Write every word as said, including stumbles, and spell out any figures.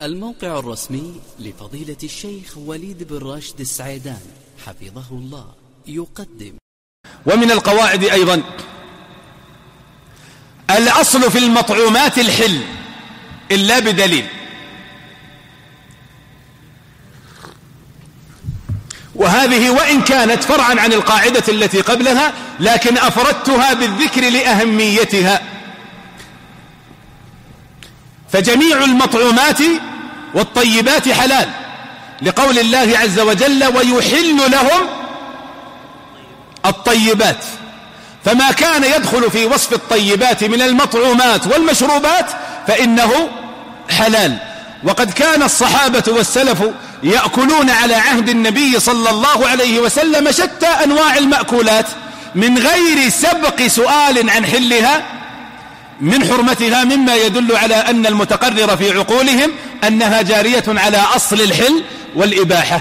الموقع الرسمي لفضيلة الشيخ وليد بن راشد السعيدان حفظه الله يقدم. ومن القواعد أيضا الأصل في المطعومات الحل إلا بدليل، وهذه وإن كانت فرعا عن القاعدة التي قبلها لكن أفردتها بالذكر لأهميتها. فجميع المطعومات والطيبات حلال لقول الله عز وجل ويحل لهم الطيبات، فما كان يدخل في وصف الطيبات من المطعومات والمشروبات فإنه حلال. وقد كان الصحابة والسلف يأكلون على عهد النبي صلى الله عليه وسلم شتى أنواع المأكولات من غير سبق سؤال عن حلها من حرمتها، مما يدل على أن المتقرر في عقولهم أنها جارية على أصل الحل والإباحة.